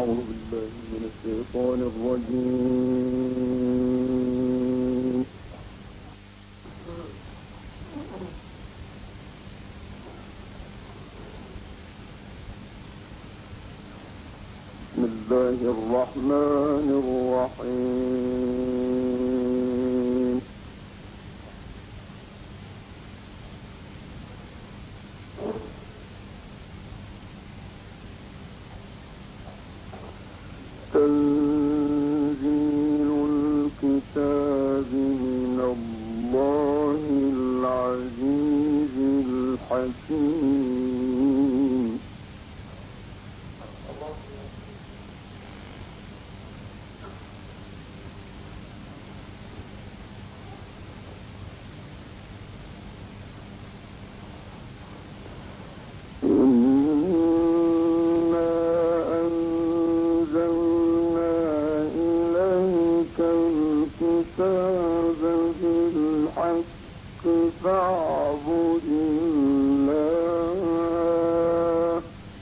أعوذ بالله من الشيطان الرجيم. بسم الله الرحمن الرحيم. تنزيل الكتاب من الله العزيز الحكيم. فاعبد الله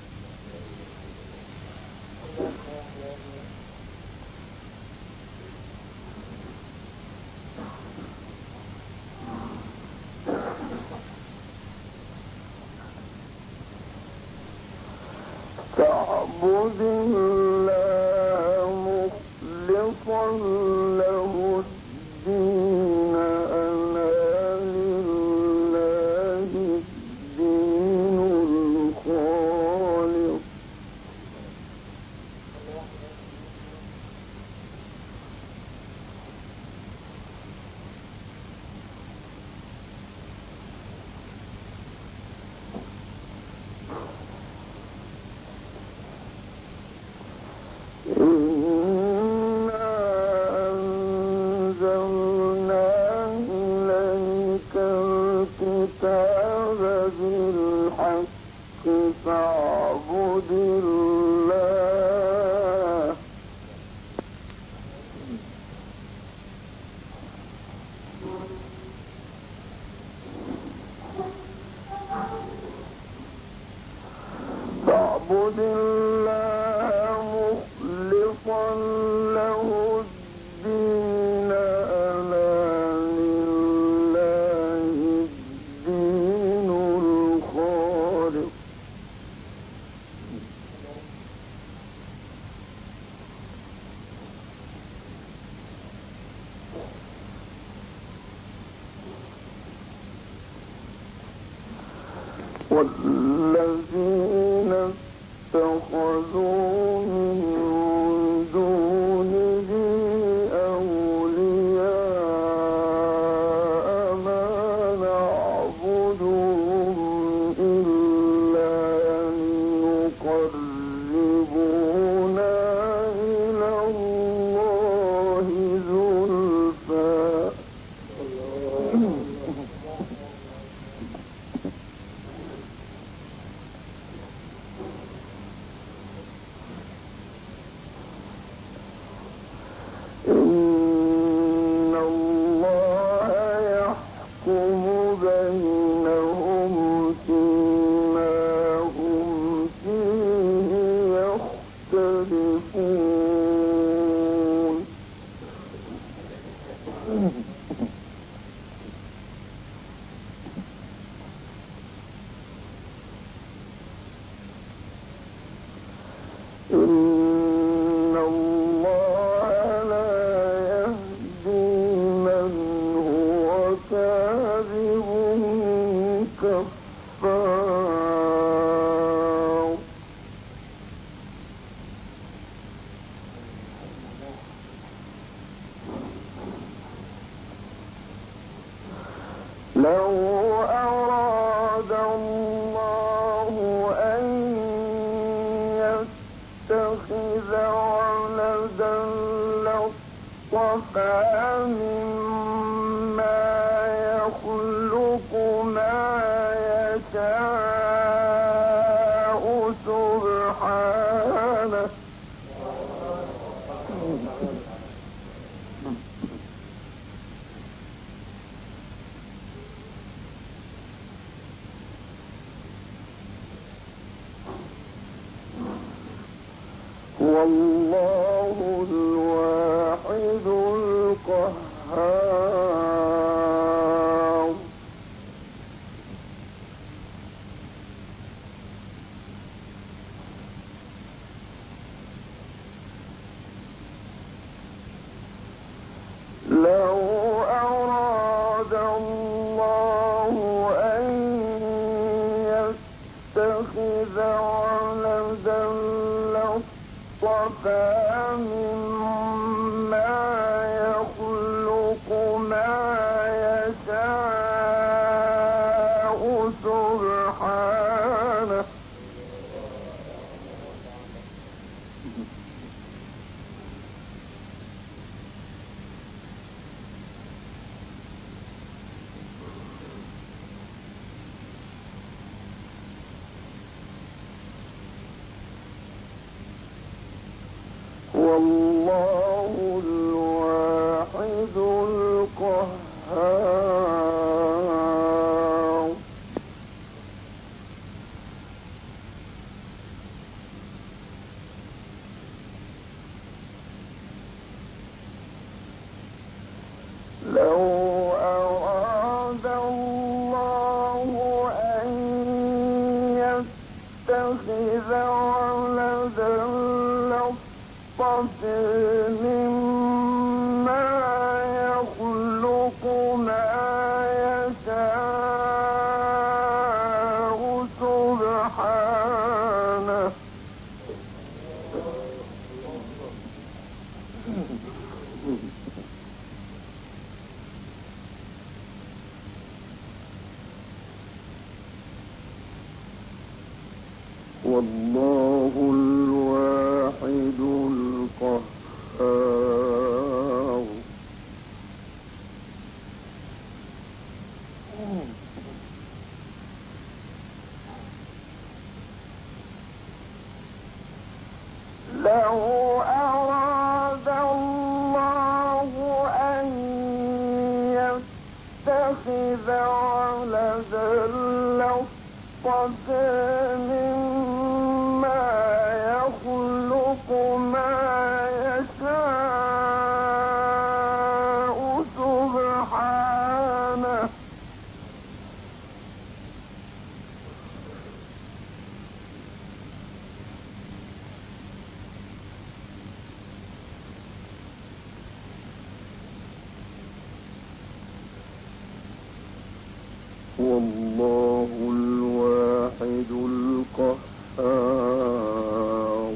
مخلصا له الدين. فاعبد الله مخلصا له الدين. ألا لله الدين الخالص. والذين اتخذوا من دونه أولياء ما نعبدهم إلا ليقربونا إلى الله زلفى. إن الله يحكم بينهم فيما هم فيه يختلفون. إن الله لا يهدي من هو كاذب كفار. لو أراد الله أن يتخذ ولدا لاصطفى مما يخلق ما يشاء سبحانه. هو والله الواحد القهار لو أراد الله أن يتخذ ولدا لاصطفى مما يخلق ما يشاء سبحانه والله الواحد القهار لو أراد الله أن يتخذ ولدا مما يخلق ما يشاء سبحانه والله الواحد القهار لو أراد الله أن يتخذ ولدا لاصطفى مما يخلق ما يشاء سبحانه والله الواحد القهار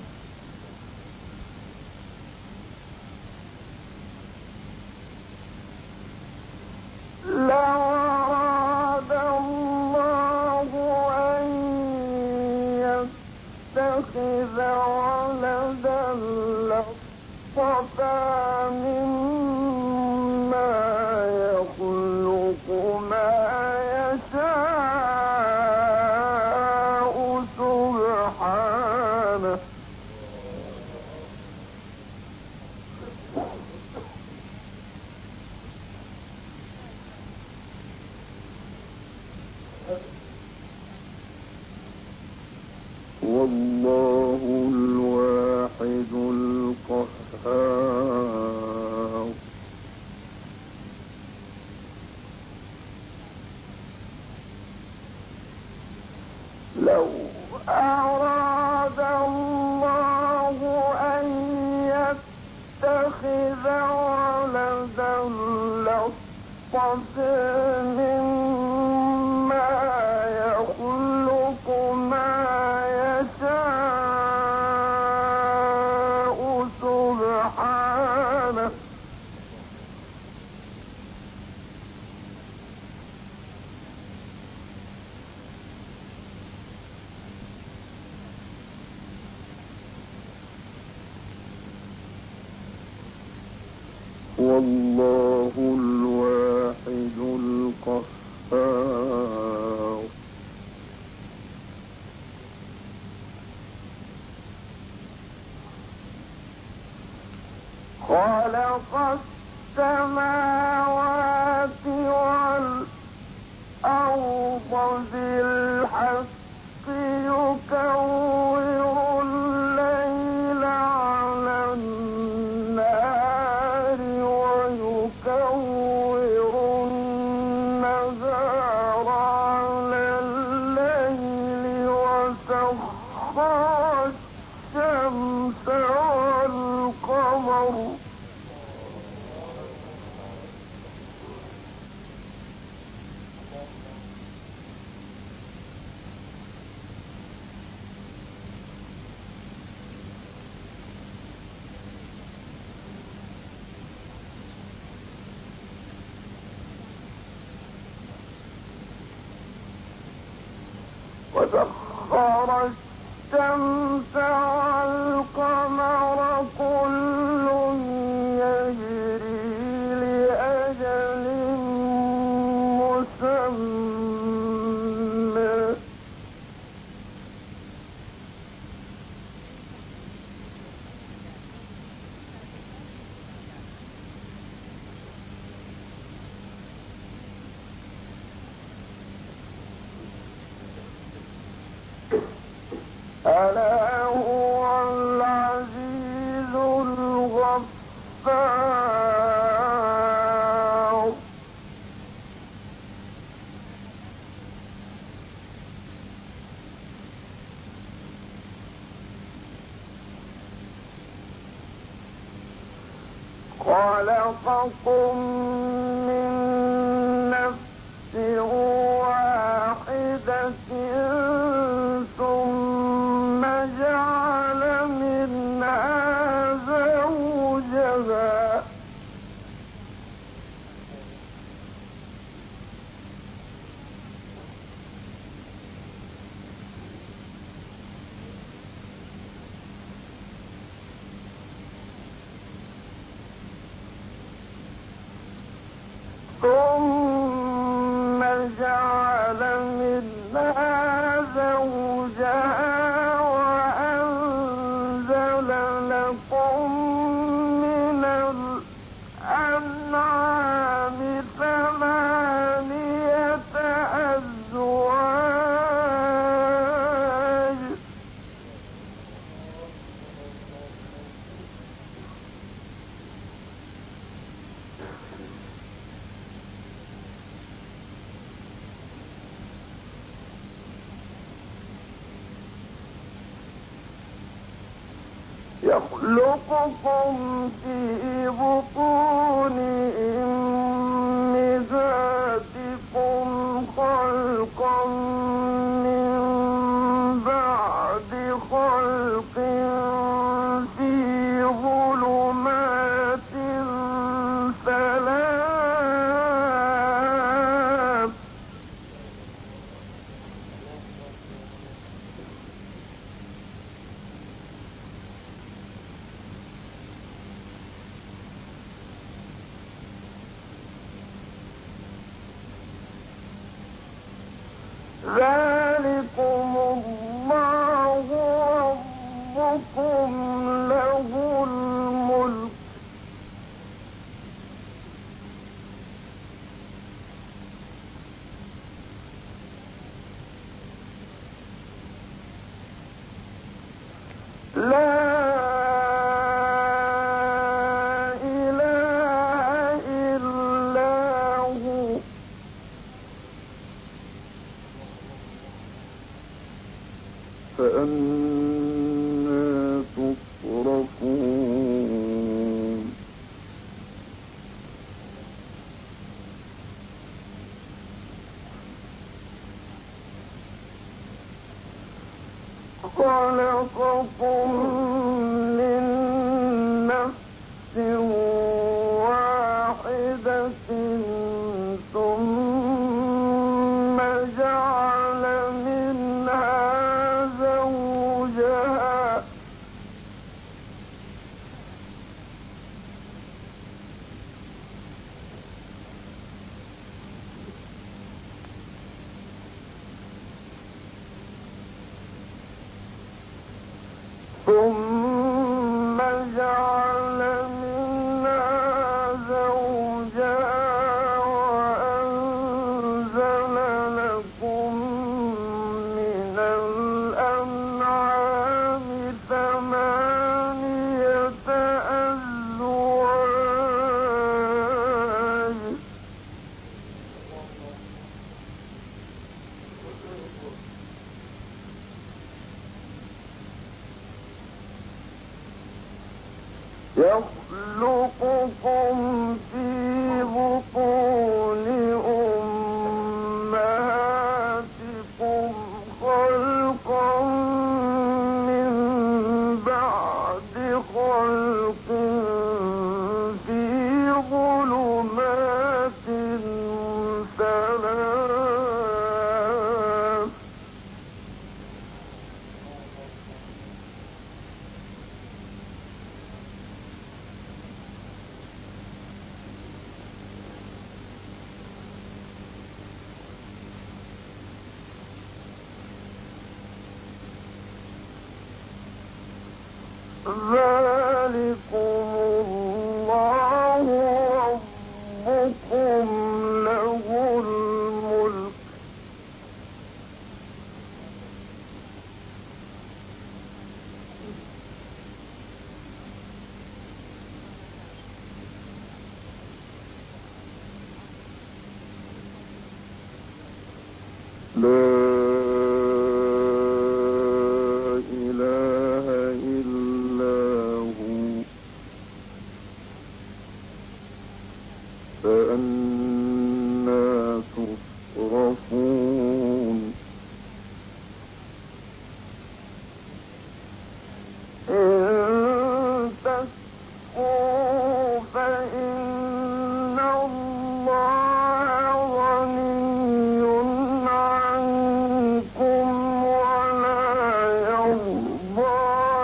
لو أراد الله أن يتخذ ولدا لاصطفى مما يخلق ما يشاء سبحانه والله الواحد القهار لو أراد الله أن يتخذ ولدا لاصطفى مما يخلق ما يشاء سبحانه والله الواحد القهار خلق السماوات والأرض بالحق يكور الليل وسخر الشمس والقمر كل يجري لأجل مسمى ألا هو العزيز الغفار خلقكم من نفس واحدة ثم جعل منها زوجها ثم جعل منها زوجها وأنزل لكم من الأنعام ثمانية أزواج يخلقكم في بطون أمهاتكم خلقا من بعد خلق في ظلمات ثلاث ذلكم الله ربكم له الملك لا إله إلا هو فأنى تصرفون خلقكم من نفس واحدة ثم جعل منها زوجها ثم جعل منها زوجها وأنزل لكم من الأنعام ثمانية أزواج يخلقكم في بطون أمهاتكم خلقا من بعد خلق في ظلمات ثلاث ذلكم الله ربكم له الملك لا إله إلا هو فأنى تصرفون إن تكفروا فإن الله غني عنكم ولا يرضى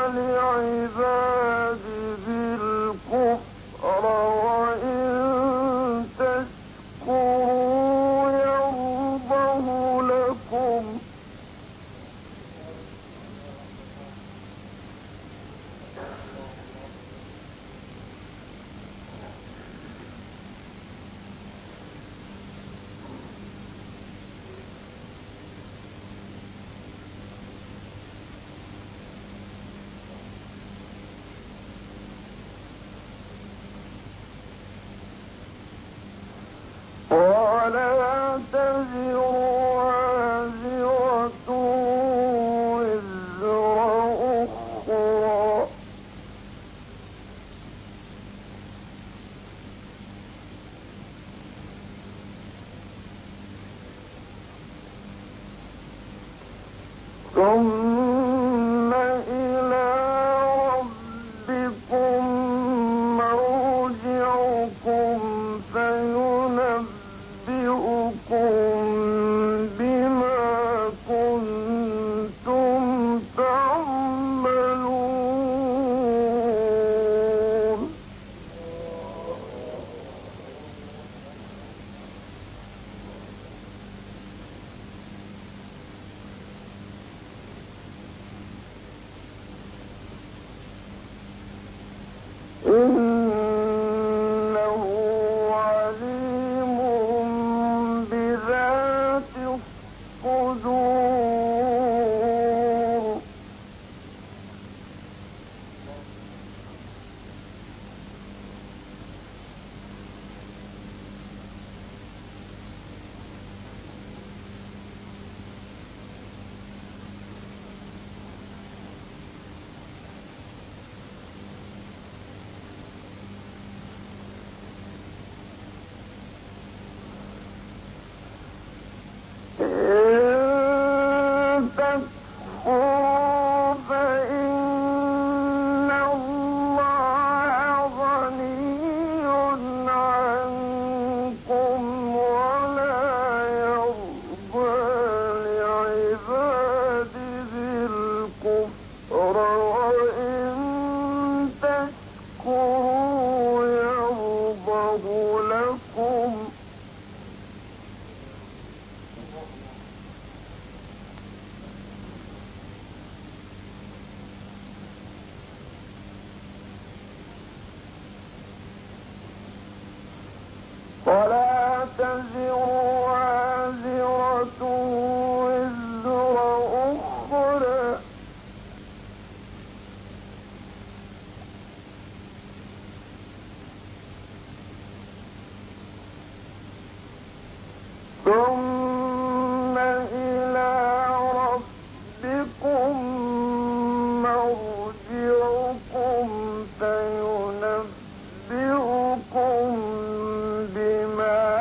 لعباده الكفر وإن تشكروا يرضه لكم ولا تزر وازرة وزر أخرى ثم إلى ربكم مرجعكم فينبئكم بما كنتم تعملون إنه عليم بذات الصدور إن تكفروا فإن الله غني عنكم ولا يرضى لعباده الكفر وإن تشكروا يرضه لكم ولا تزر وازرة وزر أخرى ثم إلى ربكم مرجعكم فينبئكم بما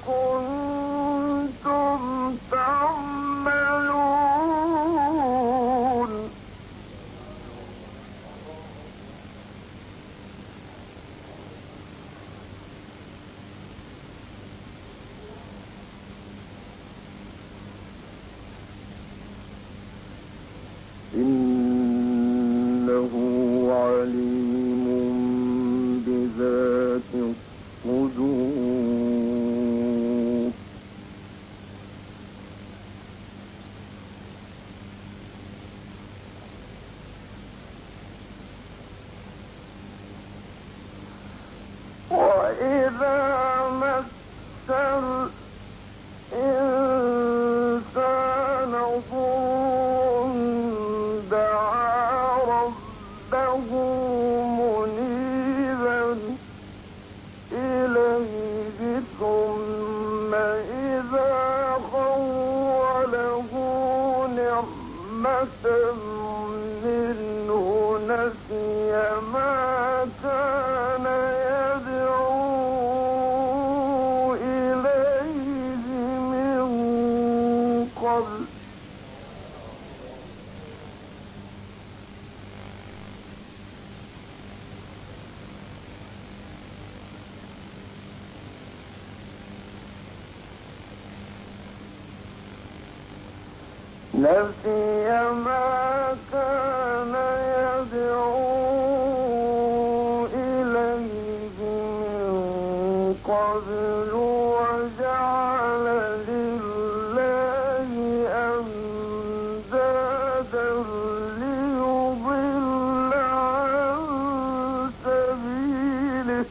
كنتم تعملون نسي ما كان يدعو إليه من قبل وجعل لله أندادا ليضل عن سبيله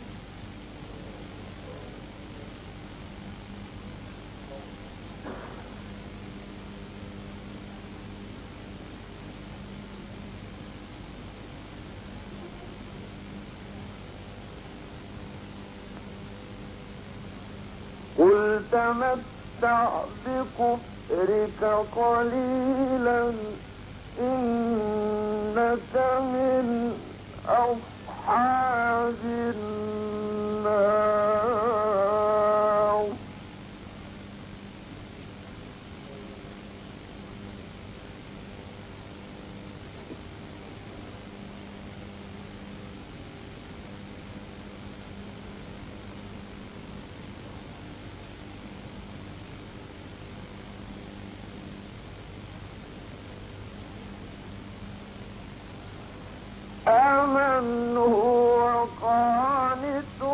قل تمتع بكفرك قليلا إنك من أصحاب النار أمن هو قانت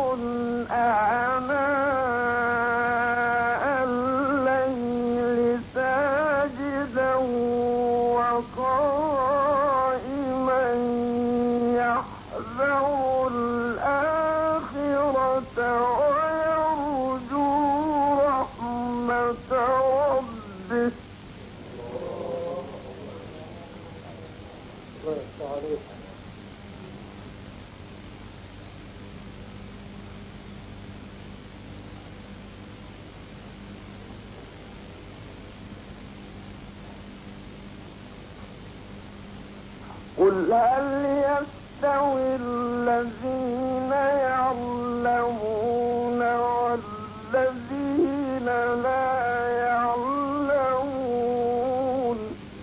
آناء الليل ساجدا وقائما يحذر الآخرة ويرجو رحمة ربه قل هل يستوي الذين يعلمون والذين لا يعلمون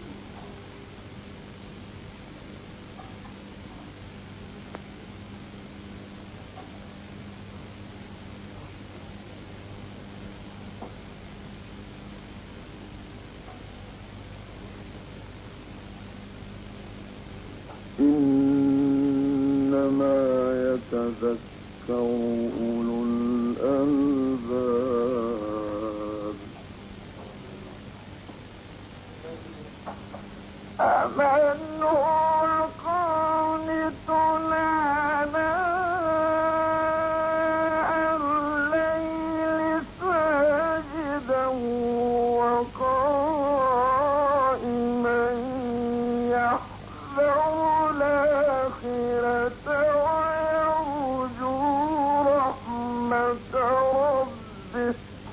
إنما يتذكر أولو الألباب أمن هو قانت آناء الليل ساجدا وقائما يحذر الآخرة ويرجو رحمة ربه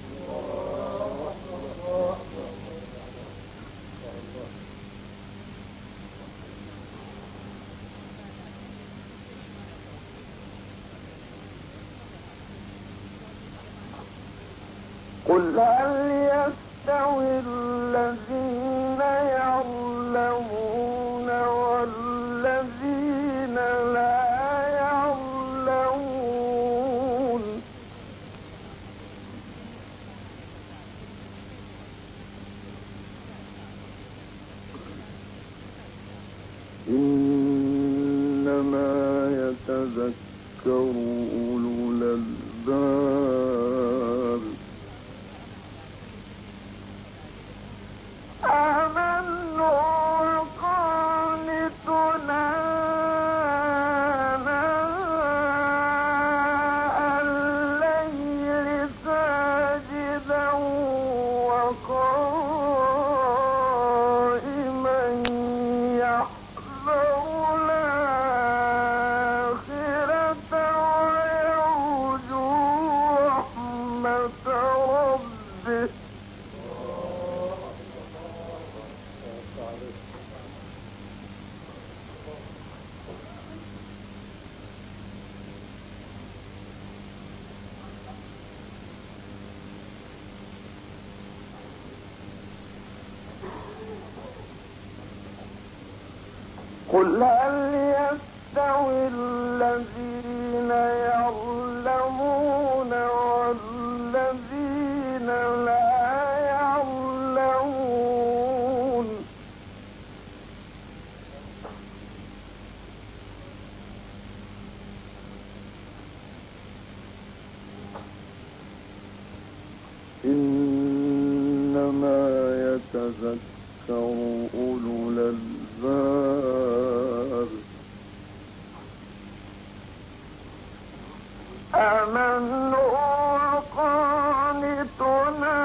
قل هل يستوي الذين يعلمون والذين لا يعلمون إنما يتذكر أولو الألباب أمن هو قانت آناء الليل ساجدا وقائما يحذر الآخرة ويرجو رحمة ربه قل هل يستوي الذين يعلمون والذين لا يعلمون إنما يتذكر أولو الألباب. أمن هو قانتنا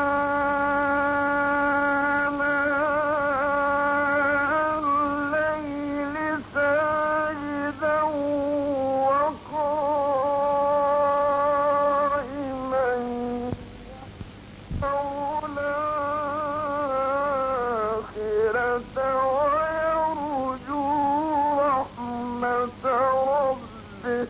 آناء الليل ساجدا وقائما يحذر الآخرة ويرجو رحمة ربه.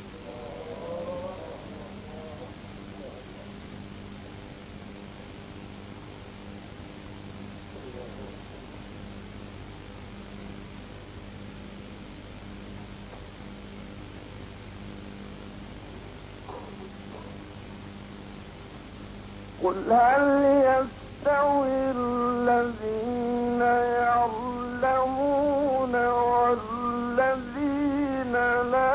قل هل يستوي الذين يعلمون والذين لا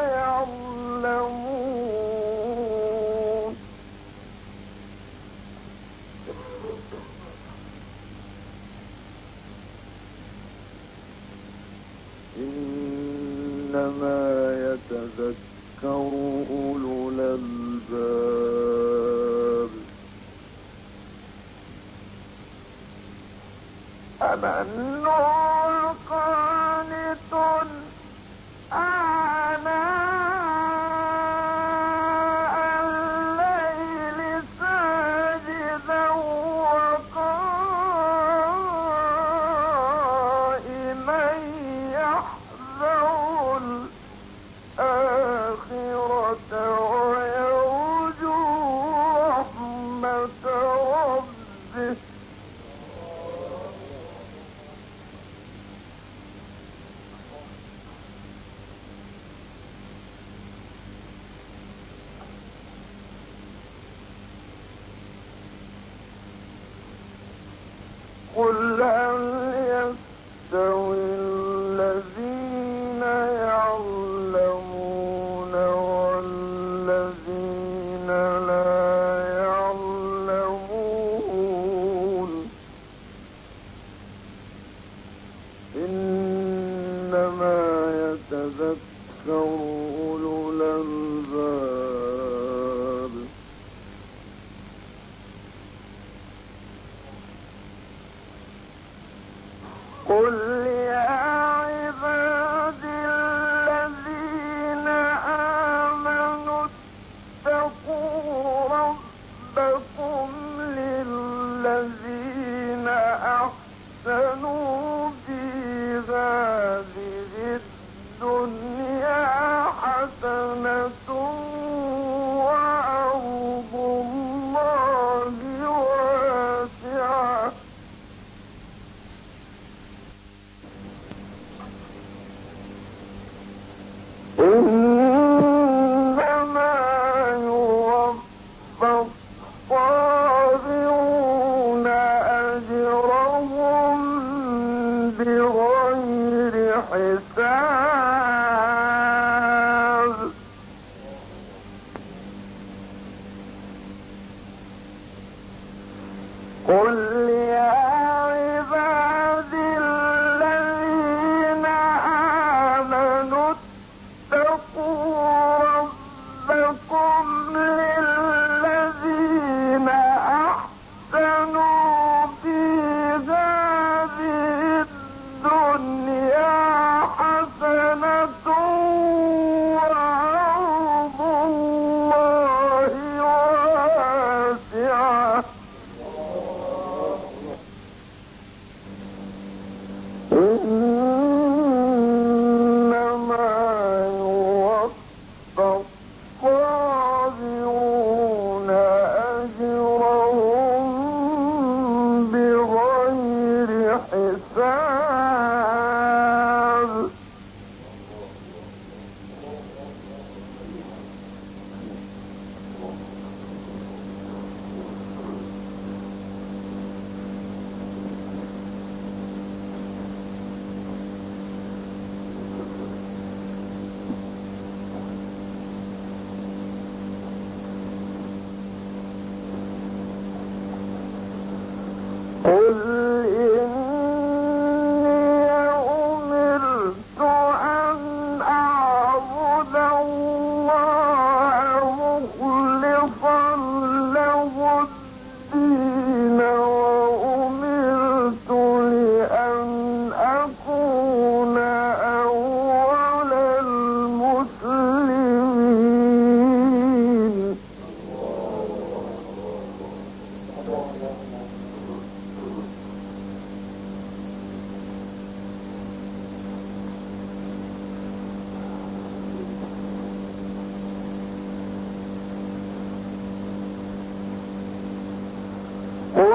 يعلمون؟ إنما يتذكر أولو الألباب. أمن هو قانت آناء الليل ساجدا وقائما يحذر الآخرة ويرجو رحمة ربه. قل هل يستوي الذين يعلمون والذين لا يعلمون؟ إنما يتذكر أولو الألباب. قل يا عبادي الذين آمنوا اتقوا ربكم للذين أحسنوا في هذه الدنيا حسنة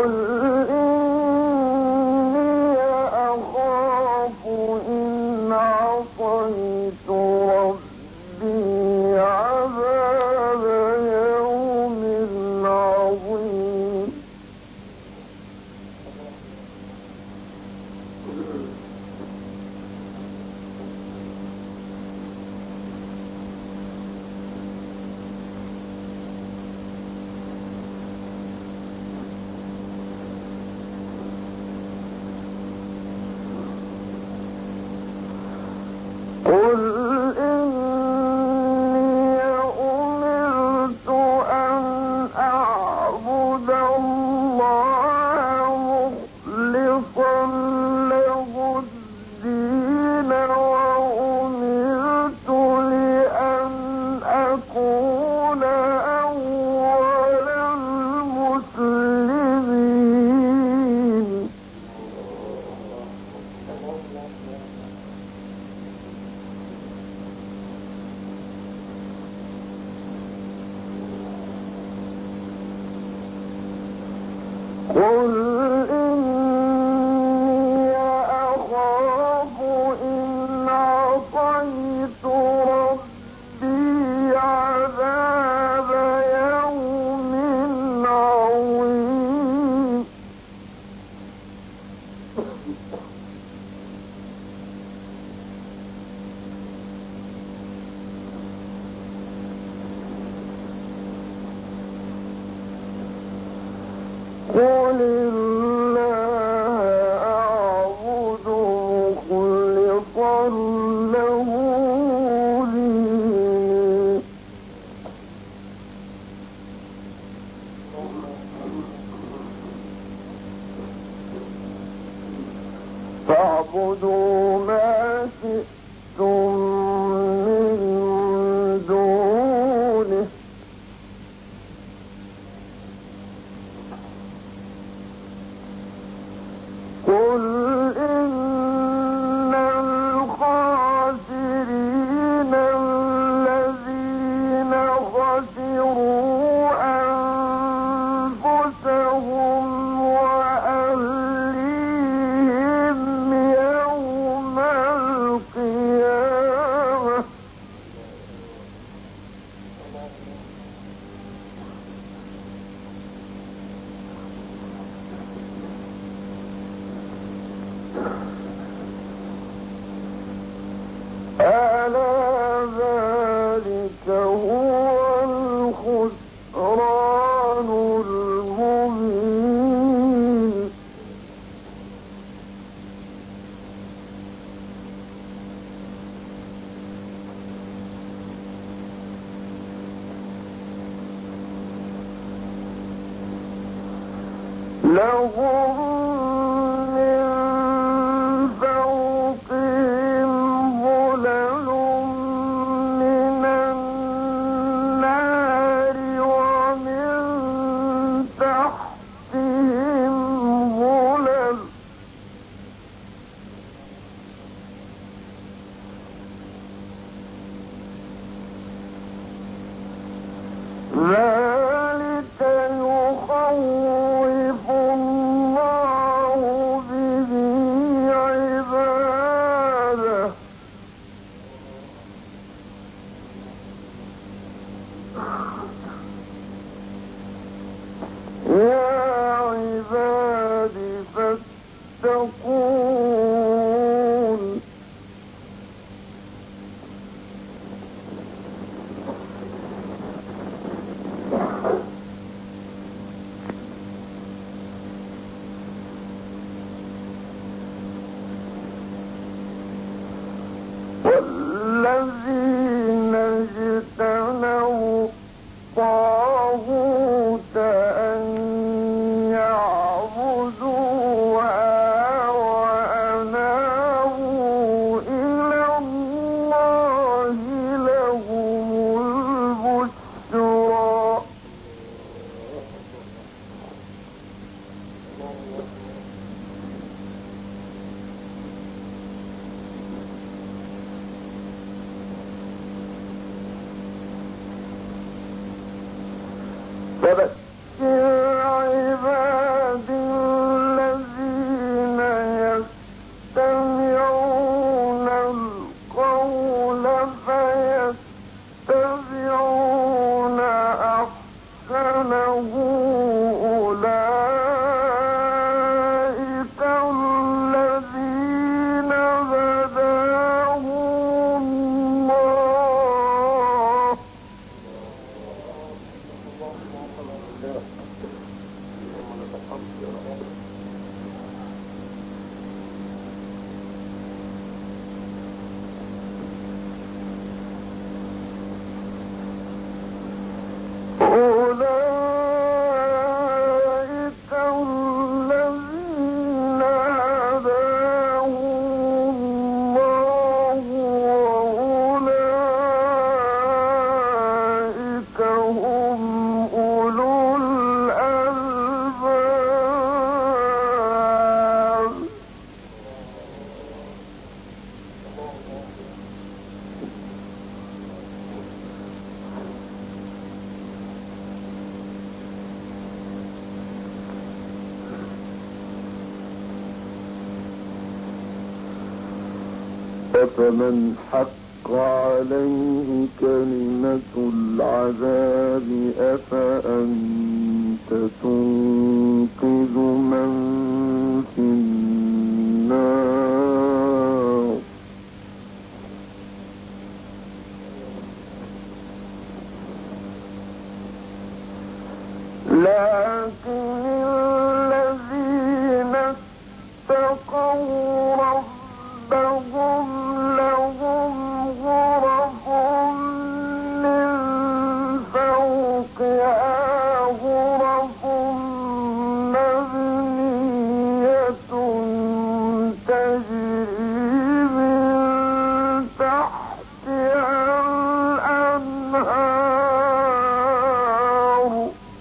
فاعبدوا ما شئتم من دونه قل إن الخاسرين الذين خسروا أنفسهم وأهليهم يوم القيامة ألا ذلك هو الخسران المبين لهم من فوقهم ظلل من النار ومن تحتهم ظلل ذلك يخوف الله به عباده يا عباد فاتقون والذين اجتنبوا الطاغوت أن يعبدوها وأنابوا إلى الله لهم البشرى فبشر عبادي يتبعون أحسنه أولئك الذين هداهم الله. أولئك الذين هداهم الله وأولئك هم أولو الألباب. أفمن حق عليه كلمة العذاب أفأنت تنقذ من في النار. لكن الذين اتقوا ربهم لهم غرف من فوقها غرف مبنية تجري من تحتها الأنهار.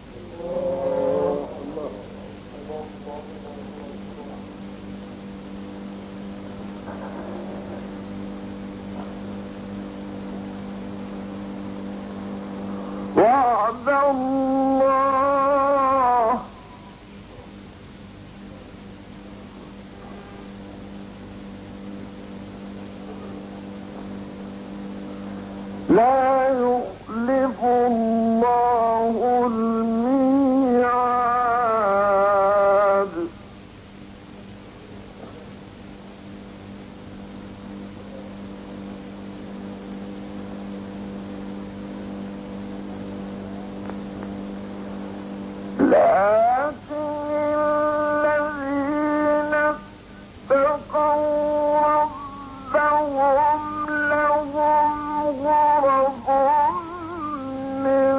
وعد الله لا يخلف الله الميعاد. لكن الذين اتقوا ربهم لهم غرف من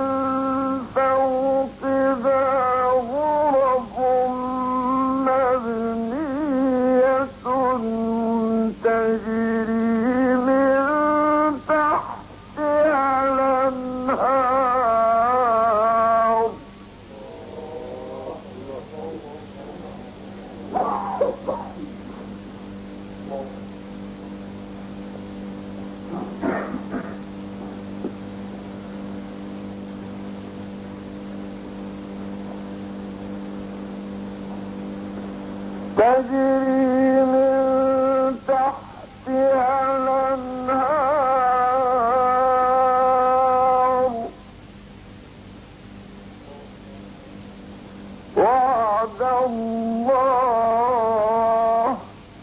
فوقها غرف مبنية تجري من تحتها الأنهار. تجري من تحتها الأنهار. وعد الله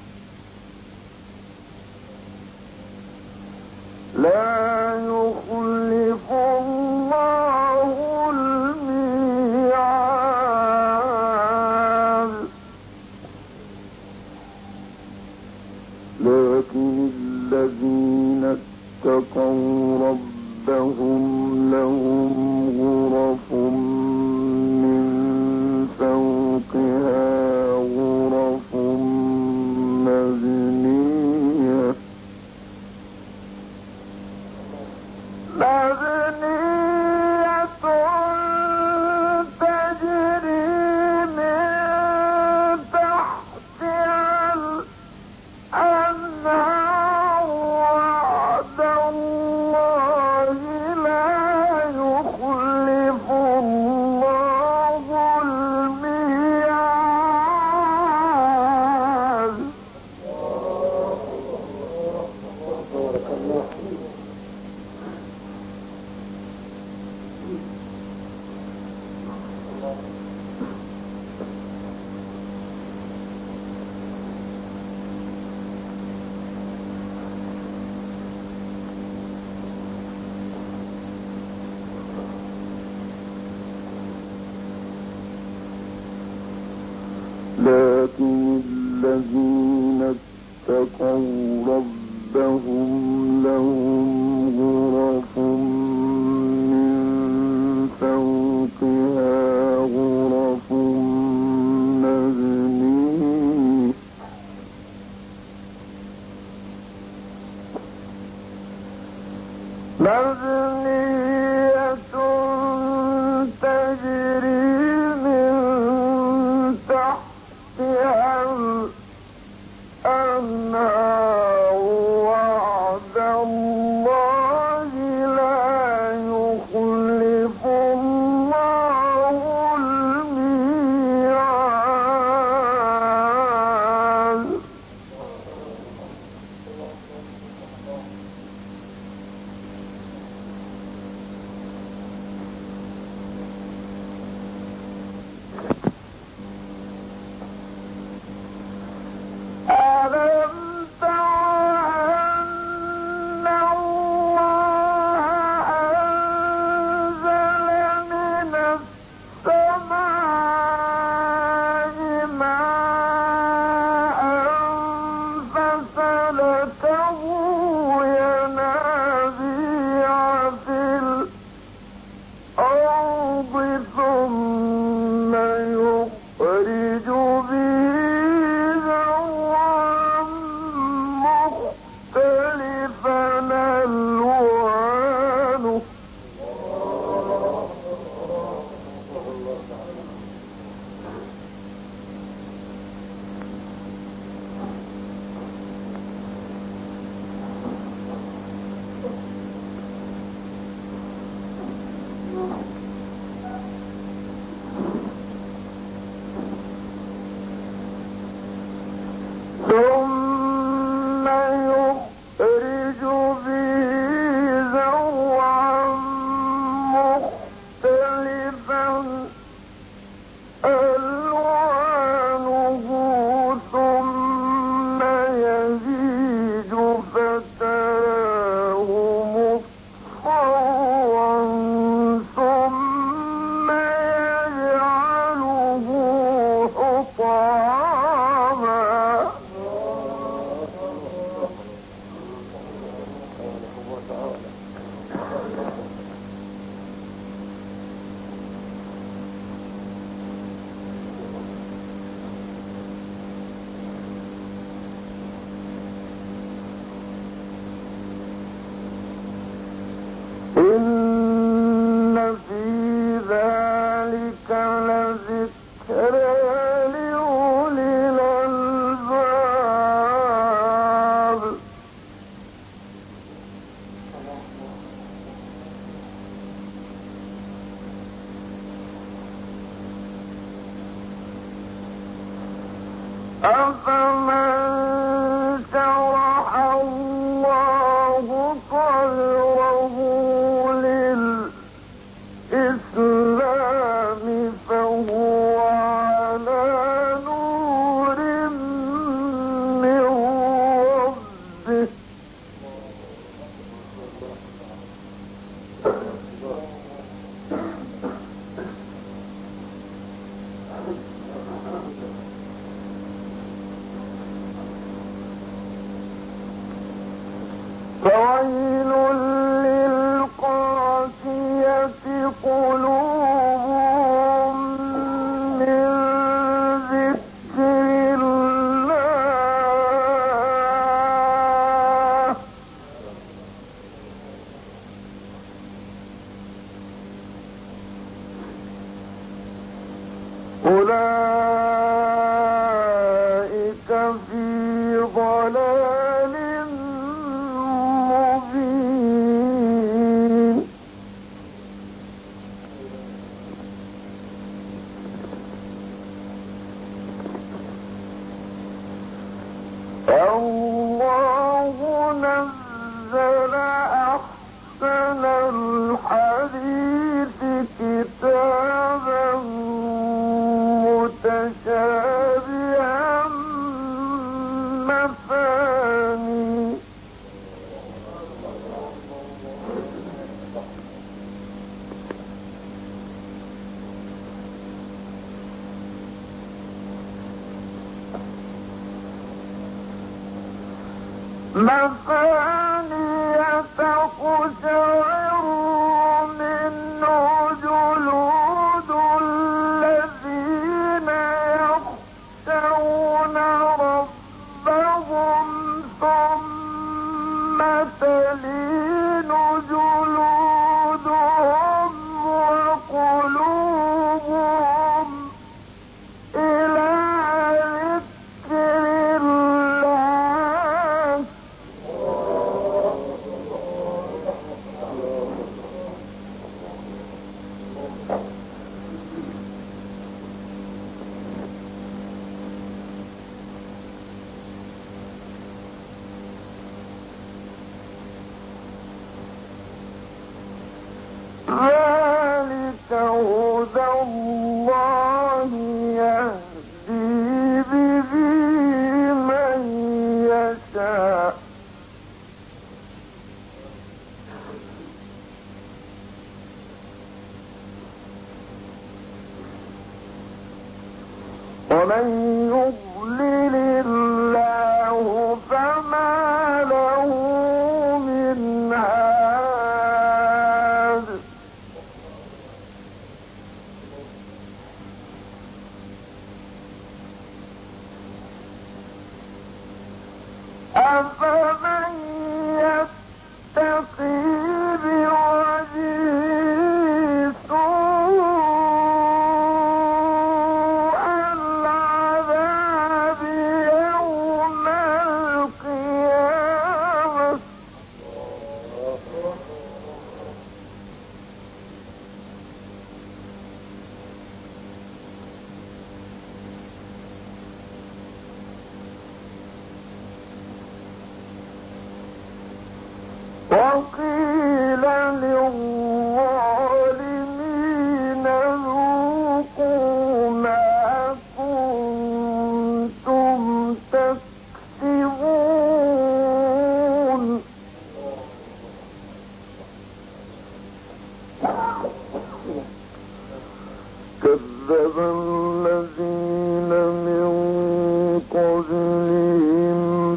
لا يخلف الله الميعاد. لكن الذين اتقوا ربهم لهم غرف من فوقها غرف مبنية تجري من تحتها الأنهار. وعد الله لا أفمن شرح الله صدره للإسلام فهو على نور من ربه فويل للقاسية قلوبهم من ذكر الله أولئك في ضلال مبين الله نزل أحسن الحديث كتابا متشابها مثاني تقشعر منه جلود الذين يخشون ربهم ثم تلين جلودهم وقلوبهم إلى ذكر الله ذلك هدى الله يهدي به من يشاء ومن يضلل الله فما له من هاد أفمن يتقي بوجهه سوء العذاب يوم القيامة وقيل للظالمين ذوقوا ما كنتم تكسبون كذب الذين من قبلهم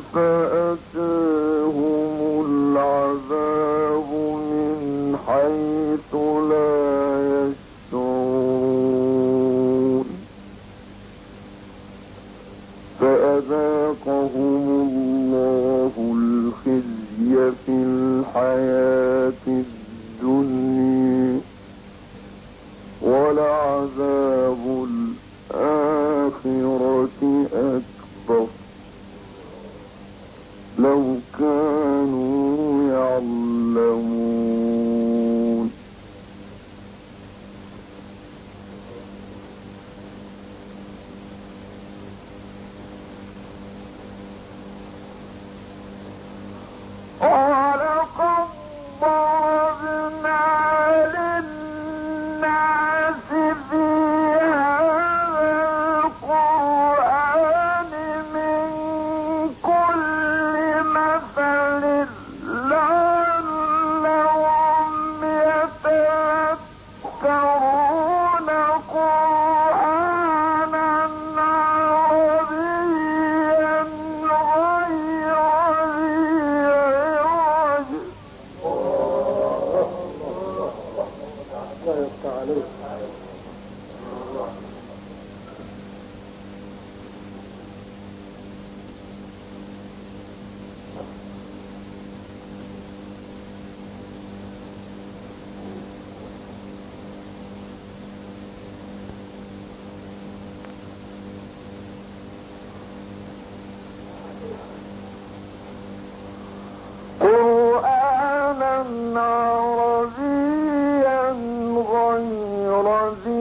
فأتاهم العذاب من حيث لا يشعرون فأذاقهم الله الخزي في الحياة الدنيا ولعذاب قرآنا عربيا غير ذي